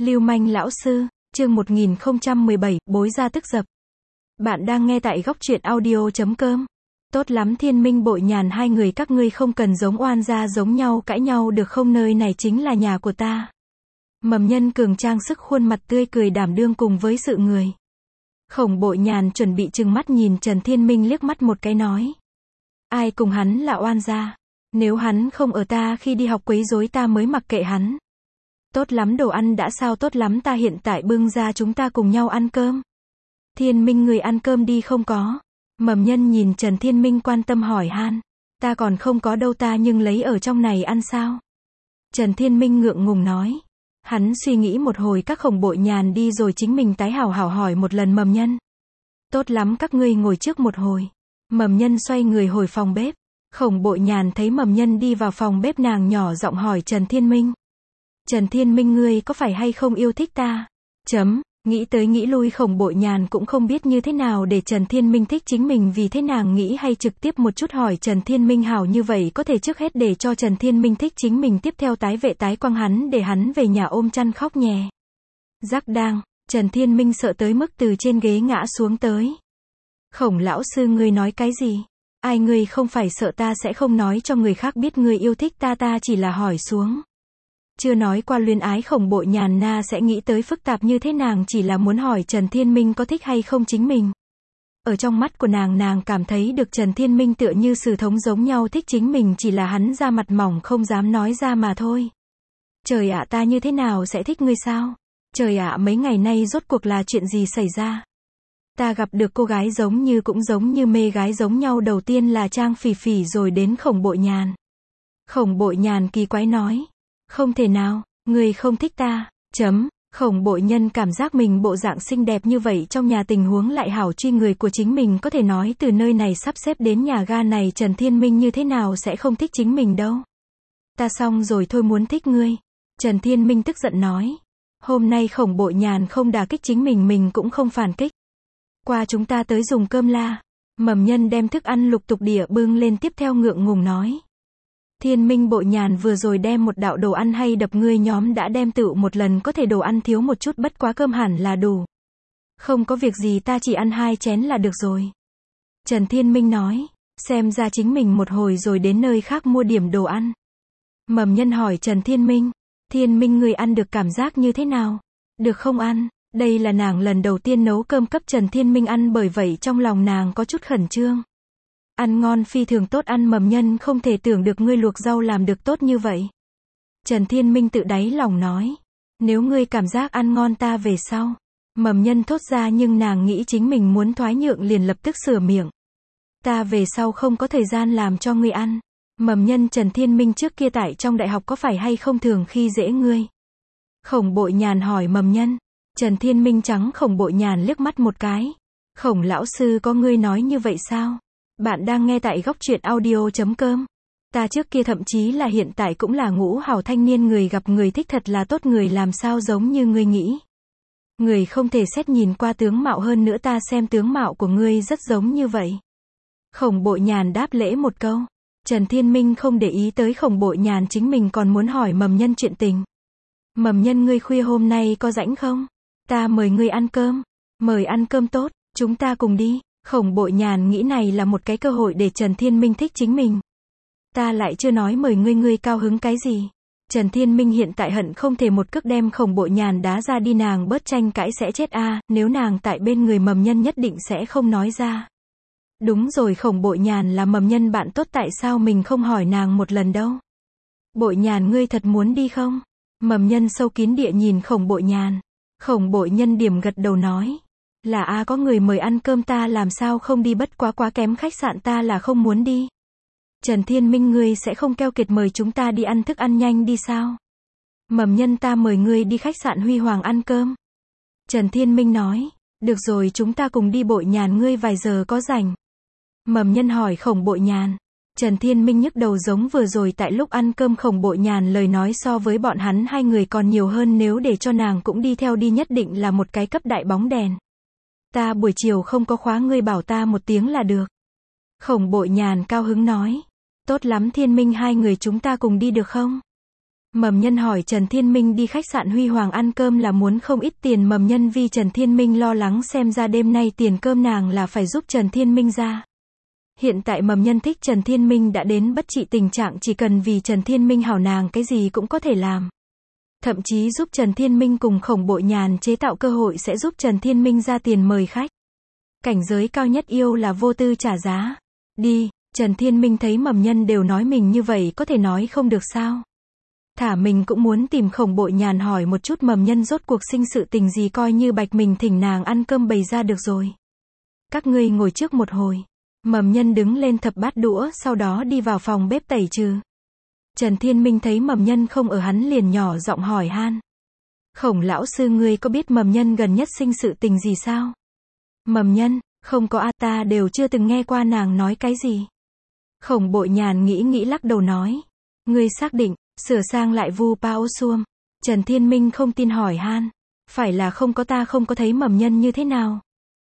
Lưu manh lão sư, chương 1017, bối ra tức dập. Bạn đang nghe tại góc truyện audio.com. Tốt lắm Thiên Minh Bội Nhàn, hai người các ngươi không cần giống oan gia giống nhau cãi nhau được không, nơi này chính là nhà của ta. Mầm Nhân cường trang sức khuôn mặt tươi cười đảm đương cùng với sự người. Khổng Bội Nhàn chuẩn bị trừng mắt nhìn Trần Thiên Minh liếc mắt một cái nói. Ai cùng hắn là oan gia? Nếu hắn không ở ta khi đi học quấy rối ta mới mặc kệ hắn. Tốt lắm, đồ ăn đã sao? Tốt lắm, ta hiện tại bưng ra, chúng ta cùng nhau ăn cơm. Thiên Minh, người ăn cơm đi không có? Mầm Nhân nhìn Trần Thiên Minh quan tâm hỏi han. Ta còn không có đâu, ta nhưng lấy ở trong này ăn sao? Trần Thiên Minh ngượng ngùng nói. Hắn suy nghĩ một hồi, các Khổng Bội Nhàn đi rồi chính mình tái hảo hỏi một lần Mầm Nhân. Tốt lắm, các ngươi ngồi trước một hồi. Mầm Nhân xoay người hồi phòng bếp. Khổng Bội Nhàn thấy Mầm Nhân đi vào phòng bếp, nàng nhỏ giọng hỏi Trần Thiên Minh. Trần Thiên Minh, ngươi có phải hay không yêu thích ta? Nghĩ tới nghĩ lui Khổng Bội Nhàn cũng không biết như thế nào để Trần Thiên Minh thích chính mình, vì thế nàng nghĩ hay trực tiếp một chút hỏi Trần Thiên Minh hảo như vậy có thể trước hết để cho Trần Thiên Minh thích chính mình, tiếp theo tái vệ tái quăng hắn để hắn về nhà ôm chăn khóc nhè. Giác đang, Trần Thiên Minh sợ tới mức từ trên ghế ngã xuống tới. Khổng lão sư, ngươi nói cái gì? Ai, ngươi không phải sợ ta sẽ không nói cho người khác biết ngươi yêu thích ta? Ta chỉ là hỏi xuống. Chưa nói qua luyến ái, Khổng Bội Nhàn na sẽ nghĩ tới phức tạp như thế, nàng chỉ là muốn hỏi Trần Thiên Minh có thích hay không chính mình. Ở trong mắt của nàng cảm thấy được Trần Thiên Minh tựa như sử thống giống nhau thích chính mình, chỉ là hắn da mặt mỏng không dám nói ra mà thôi. Trời ạ, ta như thế nào sẽ thích ngươi sao? Trời ạ, mấy ngày nay rốt cuộc là chuyện gì xảy ra? Ta gặp được cô gái cũng giống như mê gái giống nhau, đầu tiên là Trang Phỉ Phỉ rồi đến Khổng Bội Nhàn. Khổng Bội Nhàn kỳ quái nói. Không thể nào, ngươi không thích ta. Khổng Bội Nhân cảm giác mình bộ dạng xinh đẹp như vậy trong nhà, tình huống lại hảo truy người của chính mình, có thể nói từ nơi này sắp xếp đến nhà ga này Trần Thiên Minh như thế nào sẽ không thích chính mình đâu. Ta xong rồi thôi, muốn thích ngươi. Trần Thiên Minh tức giận nói. Hôm nay Khổng Bội Nhàn không đả kích chính mình cũng không phản kích. Qua, chúng ta tới dùng cơm la. Mầm Nhân đem thức ăn lục tục đĩa bưng lên, tiếp theo ngượng ngùng nói. Thiên Minh Bội Nhàn vừa rồi đem một đạo đồ ăn hay đập, ngươi nhóm đã đem tựu một lần, có thể đồ ăn thiếu một chút, bất quá cơm hẳn là đủ. Không có việc gì, ta chỉ ăn 2 chén là được rồi. Trần Thiên Minh nói. Xem ra chính mình một hồi rồi đến nơi khác mua điểm đồ ăn. Mầm Nhân hỏi Trần Thiên Minh. Thiên Minh, ngươi ăn được cảm giác như thế nào? Được không ăn? Đây là nàng lần đầu tiên nấu cơm cấp Trần Thiên Minh ăn, bởi vậy trong lòng nàng có chút khẩn trương. Ăn ngon, phi thường tốt ăn. Mầm Nhân không thể tưởng được ngươi luộc rau làm được tốt như vậy. Trần Thiên Minh tự đáy lòng nói. Nếu ngươi cảm giác ăn ngon, ta về sau. Mầm Nhân thốt ra, nhưng nàng nghĩ chính mình muốn thoái nhượng liền lập tức sửa miệng. Ta về sau không có thời gian làm cho ngươi ăn. Mầm Nhân, Trần Thiên Minh trước kia tại trong đại học có phải hay không thường khi dễ ngươi? Khổng Bội Nhàn hỏi Mầm Nhân. Trần Thiên Minh trắng Khổng Bội Nhàn liếc mắt một cái. Khổng lão sư, có ngươi nói như vậy sao? Bạn đang nghe tại góc truyện audio.com. Ta trước kia thậm chí là hiện tại cũng là ngũ hảo thanh niên, người gặp người thích thật là tốt, người làm sao giống như ngươi nghĩ. Người không thể xét nhìn qua tướng mạo, hơn nữa ta xem tướng mạo của ngươi rất giống như vậy. Khổng Bội Nhàn đáp lễ một câu. Trần Thiên Minh không để ý tới Khổng Bội Nhàn, chính mình còn muốn hỏi Mầm Nhân chuyện tình. Mầm Nhân, ngươi khuya hôm nay có rảnh không? Ta mời ngươi ăn cơm. Mời ăn cơm, tốt, chúng ta cùng đi. Khổng Bội Nhàn nghĩ này là một cái cơ hội để Trần Thiên Minh thích chính mình. Ta lại chưa nói mời ngươi, ngươi cao hứng cái gì? Trần Thiên Minh hiện tại hận không thể một cước đem Khổng Bội Nhàn đá ra đi, nàng bớt tranh cãi sẽ chết a, nếu nàng tại bên người Mầm Nhân nhất định sẽ không nói ra. Đúng rồi, Khổng Bội Nhàn là Mầm Nhân bạn tốt, tại sao mình không hỏi nàng một lần đâu? Bội Nhàn, ngươi thật muốn đi không? Mầm Nhân sâu kín địa nhìn Khổng Bội Nhàn. Khổng Bội Nhân điểm gật đầu nói. Là có người mời ăn cơm ta làm sao không đi, bất quá kém khách sạn ta là không muốn đi. Trần Thiên Minh, ngươi sẽ không keo kiệt mời chúng ta đi ăn thức ăn nhanh đi sao? Mầm Nhân, ta mời ngươi đi khách sạn Huy Hoàng ăn cơm. Trần Thiên Minh nói. Được rồi, chúng ta cùng đi. Bội Nhàn, ngươi vài giờ có rảnh? Mầm Nhân hỏi Khổng Bội Nhàn. Trần Thiên Minh nhức đầu, giống vừa rồi tại lúc ăn cơm Khổng Bội Nhàn lời nói so với bọn hắn hai người còn nhiều hơn, nếu để cho nàng cũng đi theo đi nhất định là một cái cấp đại bóng đèn. Ta buổi chiều không có khóa, ngươi bảo ta một tiếng là được. Khổng Bội Nhàn cao hứng nói. Tốt lắm Thiên Minh, hai người chúng ta cùng đi được không? Mầm Nhân hỏi Trần Thiên Minh đi khách sạn Huy Hoàng ăn cơm là muốn không ít tiền. Mầm Nhân vì Trần Thiên Minh lo lắng xem ra đêm nay tiền cơm nàng là phải giúp Trần Thiên Minh ra. Hiện tại Mầm Nhân thích Trần Thiên Minh đã đến bất trị tình trạng chỉ cần vì Trần Thiên Minh hảo nàng cái gì cũng có thể làm. Thậm chí giúp Trần Thiên Minh cùng Khổng Bội Nhàn chế tạo cơ hội sẽ giúp Trần Thiên Minh ra tiền mời khách. Cảnh giới cao nhất yêu là vô tư trả giá. Đi, Trần Thiên Minh thấy Mầm Nhân đều nói mình như vậy có thể nói không được sao. Thả mình cũng muốn tìm Khổng Bội Nhàn hỏi một chút Mầm Nhân rốt cuộc sinh sự tình gì coi như bạch mình thỉnh nàng ăn cơm bày ra được rồi. Các ngươi ngồi trước một hồi. Mầm Nhân đứng lên thập bát đũa sau đó đi vào phòng bếp tẩy trừ. Trần Thiên Minh thấy Mầm Nhân không ở hắn liền nhỏ giọng hỏi han. Khổng lão sư ngươi có biết Mầm Nhân gần nhất sinh sự tình gì sao? Mầm Nhân, không có a ta đều chưa từng nghe qua nàng nói cái gì. Khổng Bội Nhàn nghĩ lắc đầu nói. Ngươi xác định, sửa sang lại vu pao xuông. Trần Thiên Minh không tin hỏi han. Phải là không có ta không có thấy Mầm Nhân như thế nào.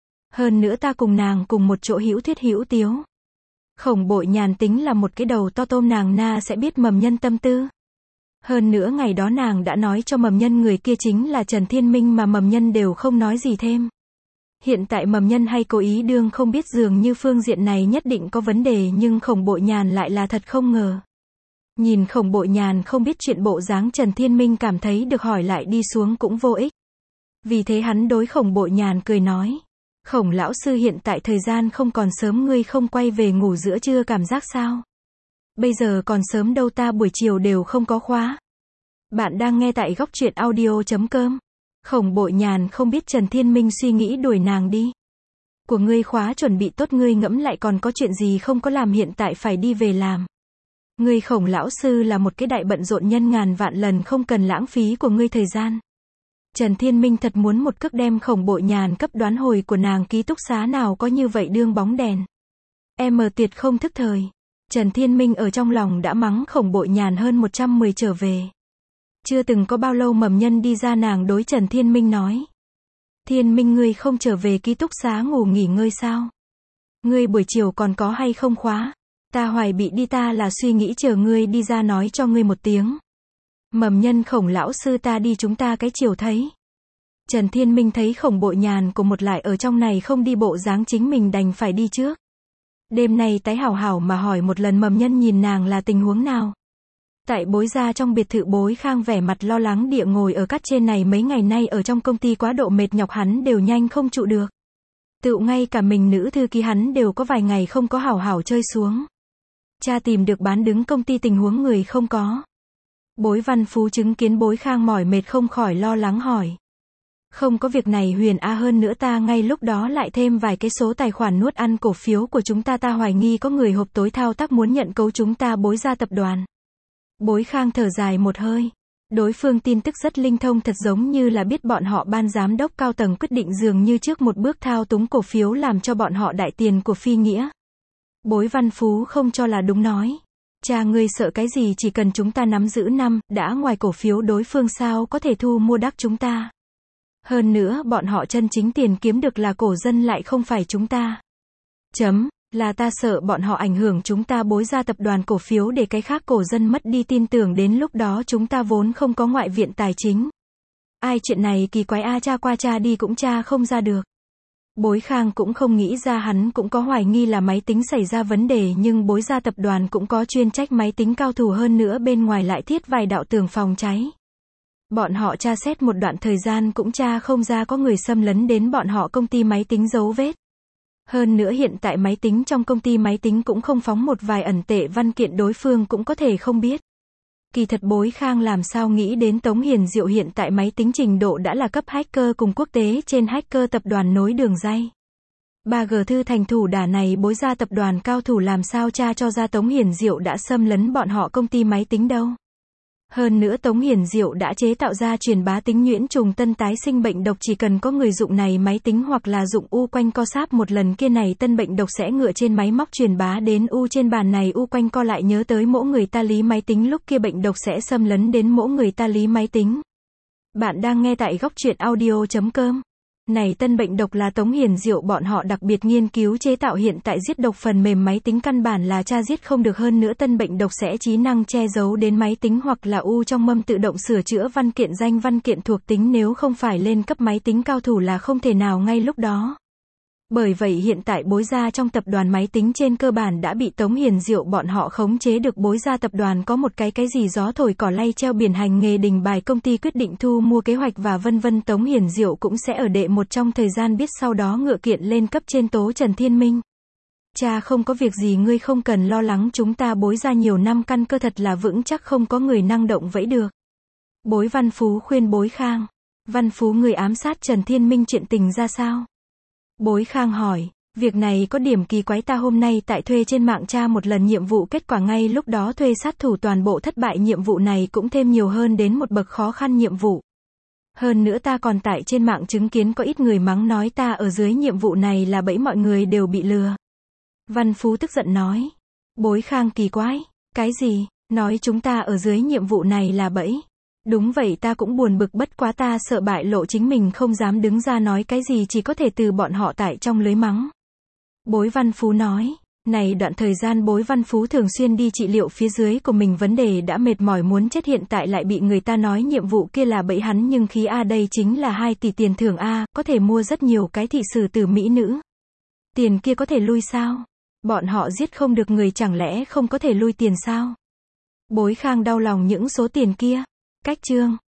Hơn nữa ta cùng nàng cùng một chỗ hữu thuyết hữu tiếu. Khổng Bội Nhàn tính là một cái đầu to tôm nàng na sẽ biết Mầm Nhân tâm tư. Hơn nữa ngày đó nàng đã nói cho Mầm Nhân người kia chính là Trần Thiên Minh mà Mầm Nhân đều không nói gì thêm. Hiện tại Mầm Nhân hay cố ý đương không biết dường như phương diện này nhất định có vấn đề nhưng Khổng Bội Nhàn lại là thật không ngờ. Nhìn Khổng Bội Nhàn không biết chuyện bộ dáng Trần Thiên Minh cảm thấy được hỏi lại đi xuống cũng vô ích. Vì thế hắn đối Khổng Bội Nhàn cười nói. Khổng lão sư hiện tại thời gian không còn sớm ngươi không quay về ngủ giữa trưa cảm giác sao? Bây giờ còn sớm đâu ta buổi chiều đều không có khóa. Bạn đang nghe tại góc truyện audio.com. Khổng Bội Nhàn không biết Trần Thiên Minh suy nghĩ đuổi nàng đi. Của ngươi khóa chuẩn bị tốt ngươi ngẫm lại còn có chuyện gì không có làm hiện tại phải đi về làm. Ngươi Khổng lão sư là một cái đại bận rộn nhân ngàn vạn lần không cần lãng phí của ngươi thời gian. Trần Thiên Minh thật muốn một cước đem Khổng Bội Nhàn cấp đoán hồi của nàng ký túc xá nào có như vậy đương bóng đèn. Em tuyệt không thức thời. Trần Thiên Minh ở trong lòng đã mắng Khổng Bội Nhàn hơn 110 trở về. Chưa từng có bao lâu Mầm Nhân đi ra nàng đối Trần Thiên Minh nói. Thiên Minh ngươi không trở về ký túc xá ngủ nghỉ ngơi sao? Ngươi buổi chiều còn có hay không khóa? Ta hoài bị đi ta là suy nghĩ chờ ngươi đi ra nói cho ngươi một tiếng. Mầm Nhân Khổng lão sư ta đi chúng ta cái chiều thấy. Trần Thiên Minh thấy Khổng Bội Nhàn của một lại ở trong này không đi bộ dáng chính mình đành phải đi trước. Đêm nay tái hảo hảo mà hỏi một lần Mầm Nhân nhìn nàng là tình huống nào. Tại Bối gia trong biệt thự Bối Khang vẻ mặt lo lắng địa ngồi ở cát trên này mấy ngày nay ở trong công ty quá độ mệt nhọc hắn đều nhanh không trụ được. Tựu ngay cả mình nữ thư ký hắn đều có vài ngày không có hảo hảo chơi xuống. Cha tìm được bán đứng công ty tình huống người không có. Bối Văn Phú chứng kiến Bối Khang mỏi mệt không khỏi lo lắng hỏi. Không có việc này Huyền A hơn nữa ta ngay lúc đó lại thêm vài cái số tài khoản nuốt ăn cổ phiếu của chúng ta hoài nghi có người hộp tối thao tác muốn nhận cấu chúng ta Bối gia tập đoàn. Bối Khang thở dài một hơi. Đối phương tin tức rất linh thông thật giống như là biết bọn họ ban giám đốc cao tầng quyết định dường như trước một bước thao túng cổ phiếu làm cho bọn họ đại tiền của phi nghĩa. Bối Văn Phú không cho là đúng nói. Cha ngươi sợ cái gì chỉ cần chúng ta nắm giữ đã ngoài cổ phiếu đối phương sao có thể thu mua đắc chúng ta. Hơn nữa bọn họ chân chính tiền kiếm được là cổ dân lại không phải chúng ta. Là ta sợ bọn họ ảnh hưởng chúng ta Bối gia tập đoàn cổ phiếu để cái khác cổ dân mất đi tin tưởng đến lúc đó chúng ta vốn không có ngoại viện tài chính. Ai chuyện này kỳ quái a cha qua cha đi cũng cha không ra được. Bối Khang cũng không nghĩ ra hắn cũng có hoài nghi là máy tính xảy ra vấn đề nhưng Bối gia tập đoàn cũng có chuyên trách máy tính cao thủ hơn nữa bên ngoài lại thiết vài đạo tường phòng cháy. Bọn họ tra xét một đoạn thời gian cũng tra không ra có người xâm lấn đến bọn họ công ty máy tính dấu vết. Hơn nữa hiện tại máy tính trong công ty máy tính cũng không phóng một vài ẩn tệ văn kiện đối phương cũng có thể không biết. Kỳ thật Bối Khang làm sao nghĩ đến Tống Hiền Diệu hiện tại máy tính trình độ đã là cấp hacker cùng quốc tế trên hacker tập đoàn nối đường ray. 3G thư thành thủ đả này Bối gia tập đoàn cao thủ làm sao tra cho ra Tống Hiền Diệu đã xâm lấn bọn họ công ty máy tính đâu. Hơn nữa Tống Hiền Diệu đã chế tạo ra truyền bá tính nhuyễn trùng tân tái sinh bệnh độc chỉ cần có người dụng này máy tính hoặc là dụng u quanh co sáp một lần kia này tân bệnh độc sẽ ngựa trên máy móc truyền bá đến u trên bàn này u quanh co lại nhớ tới mỗi người ta lý máy tính lúc kia bệnh độc sẽ xâm lấn đến mỗi người ta lý máy tính. Bạn đang nghe tại góc truyện audio.com. Này tân bệnh độc là Tống Hiền Diệu bọn họ đặc biệt nghiên cứu chế tạo hiện tại giết độc phần mềm máy tính căn bản là tra giết không được, hơn nữa tân bệnh độc sẽ trí năng che giấu đến máy tính hoặc là u trong mâm tự động sửa chữa văn kiện danh văn kiện thuộc tính, nếu không phải lên cấp máy tính cao thủ là không thể nào ngay lúc đó. Bởi vậy hiện tại Bối Gia trong tập đoàn máy tính trên cơ bản đã bị Tống Hiền Diệu bọn họ khống chế được. Bối Gia tập đoàn có một cái gì gió thổi cỏ lay treo biển hành nghề đình bài, công ty quyết định thu mua kế hoạch và vân vân. Tống Hiền Diệu cũng sẽ ở đệ một trong thời gian biết, sau đó ngựa kiện lên cấp trên tố Trần Thiên Minh. Cha không có việc gì, ngươi không cần lo lắng, chúng ta Bối Gia nhiều năm căn cơ thật là vững chắc, không có người năng động vẫy được. Bối Văn Phú khuyên Bối Khang. Văn Phú, người ám sát Trần Thiên Minh chuyện tình ra sao? Bối Khang hỏi, việc này có điểm kỳ quái, ta hôm nay tại thuê trên mạng tra một lần nhiệm vụ, kết quả ngay lúc đó thuê sát thủ toàn bộ thất bại, nhiệm vụ này cũng thêm nhiều hơn đến một bậc khó khăn nhiệm vụ. Hơn nữa ta còn tại trên mạng chứng kiến có ít người mắng nói ta ở dưới nhiệm vụ này là bẫy, mọi người đều bị lừa. Văn Phú tức giận nói. Bối Khang kỳ quái, cái gì, nói chúng ta ở dưới nhiệm vụ này là bẫy? Đúng vậy, ta cũng buồn bực, bất quá ta sợ bại lộ chính mình không dám đứng ra nói cái gì, chỉ có thể từ bọn họ tại trong lưới mắng. Bối Văn Phú nói, này đoạn thời gian Bối Văn Phú thường xuyên đi trị liệu phía dưới của mình, vấn đề đã mệt mỏi muốn chết, hiện tại lại bị người ta nói nhiệm vụ kia là bẫy hắn, nhưng khí A đây chính là 2 tỷ tiền thưởng A, có thể mua rất nhiều cái thị sử từ mỹ nữ. Tiền kia có thể lui sao? Bọn họ giết không được người, chẳng lẽ không có thể lui tiền sao? Bối Khang đau lòng những số tiền kia. Cách chương